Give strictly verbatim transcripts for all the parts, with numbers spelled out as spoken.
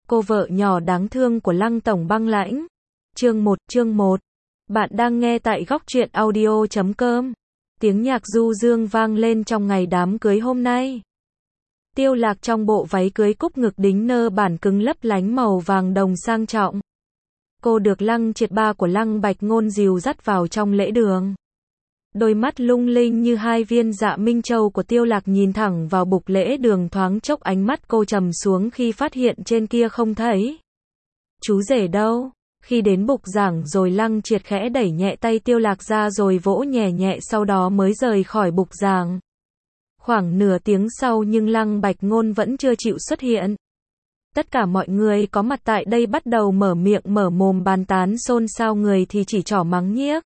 Cô vợ nhỏ đáng thương của Lăng Tổng Băng Lãnh. Chương một, chương một. Bạn đang nghe tại góc truyện audio chấm com. Tiếng nhạc du dương vang lên trong ngày đám cưới hôm nay. Tiêu Lạc trong bộ váy cưới cúc ngực đính nơ bản cứng lấp lánh màu vàng đồng sang trọng. Cô được Lăng Triệt ba của Lăng Bạch Ngôn dìu dắt vào trong lễ đường. Đôi mắt lung linh như hai viên dạ minh châu của Tiêu Lạc nhìn thẳng vào bục lễ đường, thoáng chốc ánh mắt cô trầm xuống khi phát hiện trên kia không thấy chú rể đâu. Khi đến bục giảng rồi, Lăng Triệt khẽ đẩy nhẹ tay Tiêu Lạc ra rồi vỗ nhẹ nhẹ, sau đó mới rời khỏi bục giảng. Khoảng nửa tiếng sau nhưng Lăng Bạch Ngôn vẫn chưa chịu xuất hiện. Tất cả mọi người có mặt tại đây bắt đầu mở miệng mở mồm bàn tán xôn xao, người thì chỉ trỏ mắng nhiếc,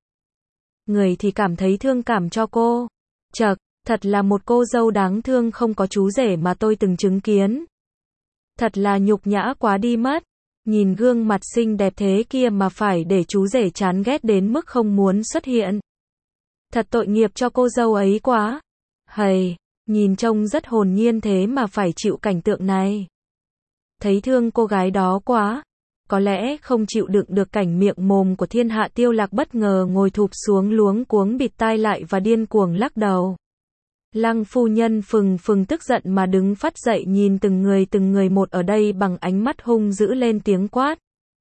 người thì cảm thấy thương cảm cho cô. Chậc, thật là một cô dâu đáng thương không có chú rể mà tôi từng chứng kiến. Thật là nhục nhã quá đi mất. Nhìn gương mặt xinh đẹp thế kia mà phải để chú rể chán ghét đến mức không muốn xuất hiện. Thật tội nghiệp cho cô dâu ấy quá. Hầy, nhìn trông rất hồn nhiên thế mà phải chịu cảnh tượng này. Thấy thương cô gái đó quá. Có lẽ không chịu đựng được cảnh miệng mồm của thiên hạ, Tiêu Lạc bất ngờ ngồi thụp xuống, luống cuống bịt tai lại và điên cuồng lắc đầu. Lăng phu nhân phừng phừng tức giận mà đứng phát dậy, nhìn từng người từng người một ở đây bằng ánh mắt hung dữ, lên tiếng quát.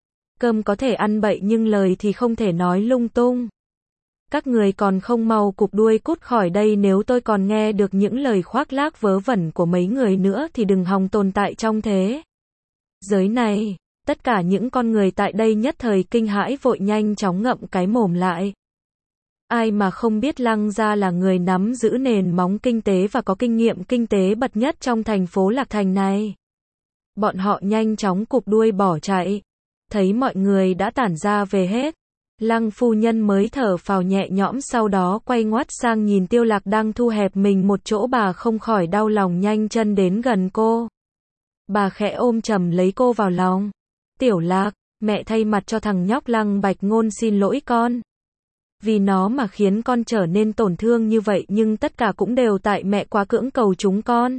Cơm có thể ăn bậy nhưng lời thì không thể nói lung tung. Các người còn không mau cụp đuôi cút khỏi đây, nếu tôi còn nghe được những lời khoác lác vớ vẩn của mấy người nữa thì đừng hòng tồn tại trong thế giới này. Tất cả những con người tại đây nhất thời kinh hãi, vội nhanh chóng ngậm cái mồm lại. Ai mà không biết Lăng gia là người nắm giữ nền móng kinh tế và có kinh nghiệm kinh tế bậc nhất trong thành phố Lạc Thành này. Bọn họ nhanh chóng cụp đuôi bỏ chạy. Thấy mọi người đã tản ra về hết, Lăng phu nhân mới thở phào nhẹ nhõm, sau đó quay ngoắt sang nhìn Tiêu Lạc đang thu hẹp mình một chỗ, bà không khỏi đau lòng nhanh chân đến gần cô. Bà khẽ ôm chầm lấy cô vào lòng. Tiểu Lạc, mẹ thay mặt cho thằng nhóc Lăng Bạch Ngôn xin lỗi con. Vì nó mà khiến con trở nên tổn thương như vậy, nhưng tất cả cũng đều tại mẹ quá cưỡng cầu chúng con.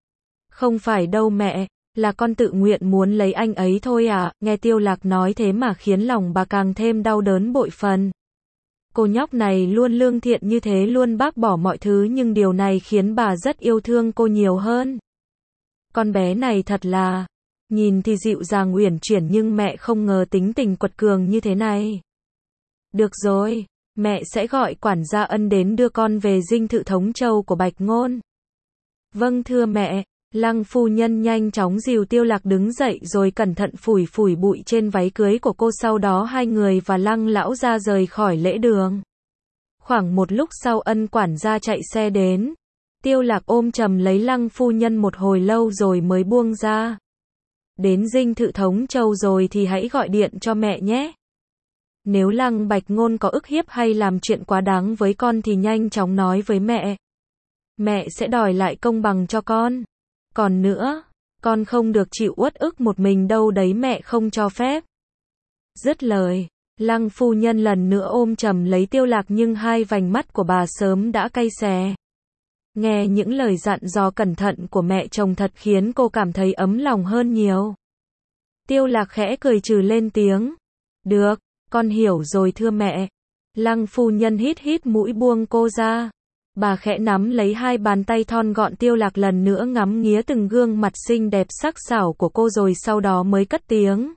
Không phải đâu mẹ, là con tự nguyện muốn lấy anh ấy thôi à. Nghe Tiêu Lạc nói thế mà khiến lòng bà càng thêm đau đớn bội phần. Cô nhóc này luôn lương thiện như thế, luôn bác bỏ mọi thứ, nhưng điều này khiến bà rất yêu thương cô nhiều hơn. Con bé này thật là, nhìn thì dịu dàng uyển chuyển nhưng mẹ không ngờ tính tình quật cường như thế này. Được rồi, mẹ sẽ gọi quản gia Ân đến đưa con về dinh thự Thống Châu của Bạch Ngôn. Vâng thưa mẹ. Lăng phu nhân nhanh chóng dìu Tiêu Lạc đứng dậy rồi cẩn thận phủi phủi bụi trên váy cưới của cô, sau đó hai người và Lăng lão gia rời khỏi lễ đường. Khoảng một lúc sau, Ân quản gia chạy xe đến. Tiêu Lạc ôm chầm lấy Lăng phu nhân một hồi lâu rồi mới buông ra. Đến dinh thự Thống Châu rồi thì hãy gọi điện cho mẹ nhé. Nếu Lăng Bạch Ngôn có ức hiếp hay làm chuyện quá đáng với con thì nhanh chóng nói với mẹ. Mẹ sẽ đòi lại công bằng cho con. Còn nữa, con không được chịu uất ức một mình đâu đấy, mẹ không cho phép. Dứt lời, Lăng phu nhân lần nữa ôm chầm lấy Tiêu Lạc, nhưng hai vành mắt của bà sớm đã cay xè. Nghe những lời dặn dò cẩn thận của mẹ chồng thật khiến cô cảm thấy ấm lòng hơn nhiều. Tiêu Lạc khẽ cười trừ lên tiếng. Được, con hiểu rồi thưa mẹ. Lăng phu nhân hít hít mũi buông cô ra. Bà khẽ nắm lấy hai bàn tay thon gọn Tiêu Lạc, lần nữa ngắm nghía từng gương mặt xinh đẹp sắc sảo của cô rồi sau đó mới cất tiếng.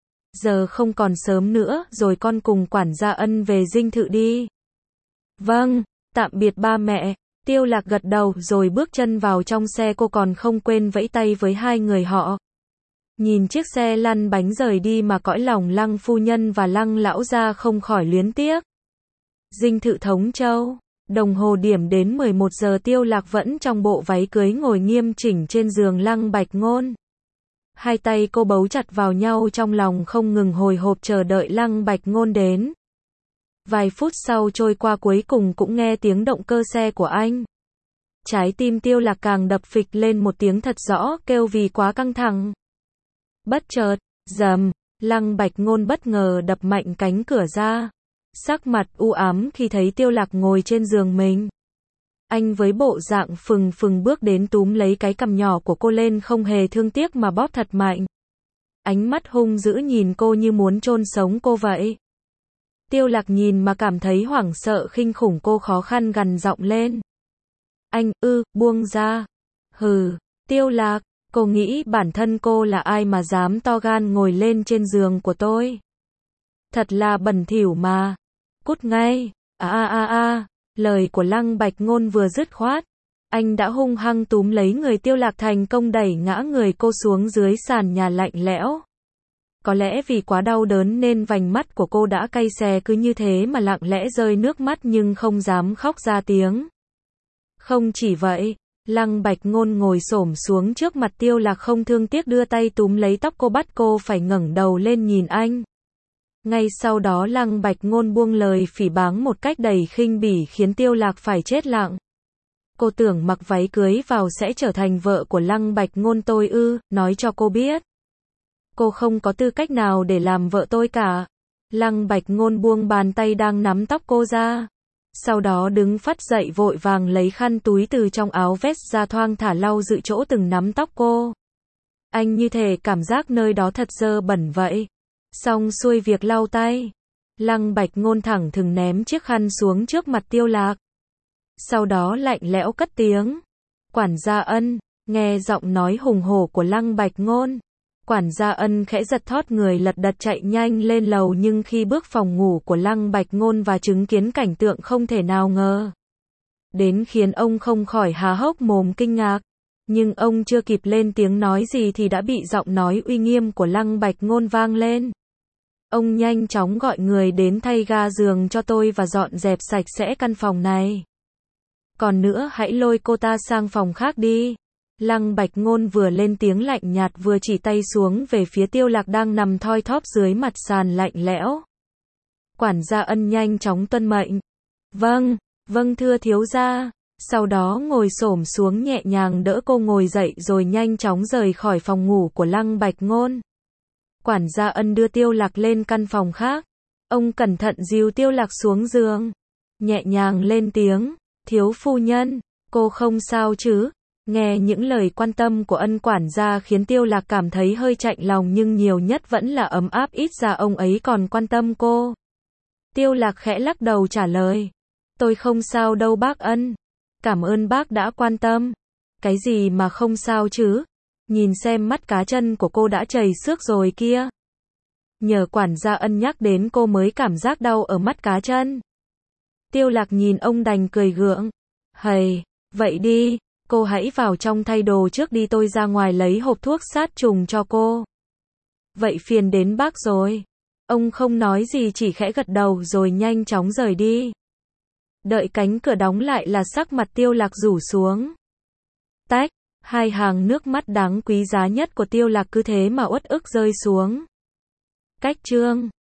Giờ không còn sớm nữa rồi, con cùng quản gia Ân về dinh thự đi. Vâng, tạm biệt ba mẹ. Tiêu Lạc gật đầu rồi bước chân vào trong xe, cô còn không quên vẫy tay với hai người họ. Nhìn chiếc xe lăn bánh rời đi mà cõi lòng Lăng phu nhân và Lăng lão gia không khỏi luyến tiếc. Dinh thự Thống Châu. Đồng hồ điểm đến mười một giờ, Tiêu Lạc vẫn trong bộ váy cưới ngồi nghiêm chỉnh trên giường Lăng Bạch Ngôn. Hai tay cô bấu chặt vào nhau, trong lòng không ngừng hồi hộp chờ đợi Lăng Bạch Ngôn đến. Vài phút sau trôi qua, cuối cùng cũng nghe tiếng động cơ xe của anh. Trái tim Tiêu Lạc càng đập phịch lên một tiếng thật rõ, kêu vì quá căng thẳng. Bất chợt, rầm, Lăng Bạch Ngôn bất ngờ đập mạnh cánh cửa ra. Sắc mặt u ám khi thấy Tiêu Lạc ngồi trên giường mình. Anh với bộ dạng phừng phừng bước đến túm lấy cái cằm nhỏ của cô lên, không hề thương tiếc mà bóp thật mạnh. ánh mắt hung dữ nhìn cô như muốn chôn sống cô vậy. Tiêu Lạc nhìn mà cảm thấy hoảng sợ kinh khủng, cô khó khăn gằn giọng lên. Anh, ư, buông ra. Hừ, Tiêu Lạc, cô nghĩ bản thân cô là ai mà dám to gan ngồi lên trên giường của tôi? Thật là bẩn thỉu mà. Cút ngay. A a a a, lời của Lăng Bạch Ngôn vừa dứt khoát, anh đã hung hăng túm lấy người Tiêu Lạc, thành công đẩy ngã người cô xuống dưới sàn nhà lạnh lẽo. Có lẽ vì quá đau đớn nên vành mắt của cô đã cay xè, cứ như thế mà lặng lẽ rơi nước mắt nhưng không dám khóc ra tiếng. Không chỉ vậy, Lăng Bạch Ngôn ngồi xổm xuống trước mặt Tiêu Lạc, không thương tiếc đưa tay túm lấy tóc cô, bắt cô phải ngẩng đầu lên nhìn anh. Ngay sau đó Lăng Bạch Ngôn buông lời phỉ báng một cách đầy khinh bỉ khiến Tiêu Lạc phải chết lặng. Cô tưởng mặc váy cưới vào sẽ trở thành vợ của Lăng Bạch Ngôn tôi ư? Nói cho cô biết, cô không có tư cách nào để làm vợ tôi cả. Lăng Bạch Ngôn buông bàn tay đang nắm tóc cô ra. Sau đó đứng phắt dậy vội vàng lấy khăn túi từ trong áo vest ra thoang thả lau dự chỗ từng nắm tóc cô. Anh như thể cảm giác nơi đó thật dơ bẩn vậy. Xong xuôi việc lau tay, Lăng Bạch Ngôn thẳng thừng ném chiếc khăn xuống trước mặt Tiêu Lạc. Sau đó lạnh lẽo cất tiếng. Quản gia Ân. Nghe giọng nói hùng hổ của Lăng Bạch Ngôn, quản gia Ân khẽ giật thót người, lật đật chạy nhanh lên lầu, nhưng khi bước phòng ngủ của Lăng Bạch Ngôn và chứng kiến cảnh tượng không thể nào ngờ đến khiến ông không khỏi há hốc mồm kinh ngạc. Nhưng ông chưa kịp lên tiếng nói gì thì đã bị giọng nói uy nghiêm của Lăng Bạch Ngôn vang lên. Ông nhanh chóng gọi người đến thay ga giường cho tôi và dọn dẹp sạch sẽ căn phòng này. Còn nữa hãy lôi cô ta sang phòng khác đi. Lăng Bạch Ngôn vừa lên tiếng lạnh nhạt vừa chỉ tay xuống về phía Tiêu Lạc đang nằm thoi thóp dưới mặt sàn lạnh lẽo. Quản gia Ân nhanh chóng tuân mệnh. Vâng, vâng thưa thiếu gia. Sau đó ngồi xổm xuống nhẹ nhàng đỡ cô ngồi dậy rồi nhanh chóng rời khỏi phòng ngủ của Lăng Bạch Ngôn. Quản gia Ân đưa Tiêu Lạc lên căn phòng khác. Ông cẩn thận dìu Tiêu Lạc xuống giường, nhẹ nhàng lên tiếng, thiếu phu nhân, cô không sao chứ? Nghe những lời quan tâm của Ân quản gia khiến Tiêu Lạc cảm thấy hơi chạnh lòng, nhưng nhiều nhất vẫn là ấm áp, ít ra ông ấy còn quan tâm cô. Tiêu Lạc khẽ lắc đầu trả lời, tôi không sao đâu bác Ân. Cảm ơn bác đã quan tâm. Cái gì mà không sao chứ? Nhìn xem mắt cá chân của cô đã chảy xước rồi kia. Nhờ quản gia Ân nhắc đến cô mới cảm giác đau ở mắt cá chân. Tiêu Lạc nhìn ông đành cười gượng. Hầy, vậy đi, cô hãy vào trong thay đồ trước đi, tôi ra ngoài lấy hộp thuốc sát trùng cho cô. Vậy phiền đến bác rồi. Ông không nói gì, chỉ khẽ gật đầu rồi nhanh chóng rời đi. Đợi cánh cửa đóng lại là sắc mặt Tiêu Lạc rủ xuống. Tách, hai hàng nước mắt đáng quý giá nhất của Tiêu Lạc cứ thế mà uất ức rơi xuống. Cách chương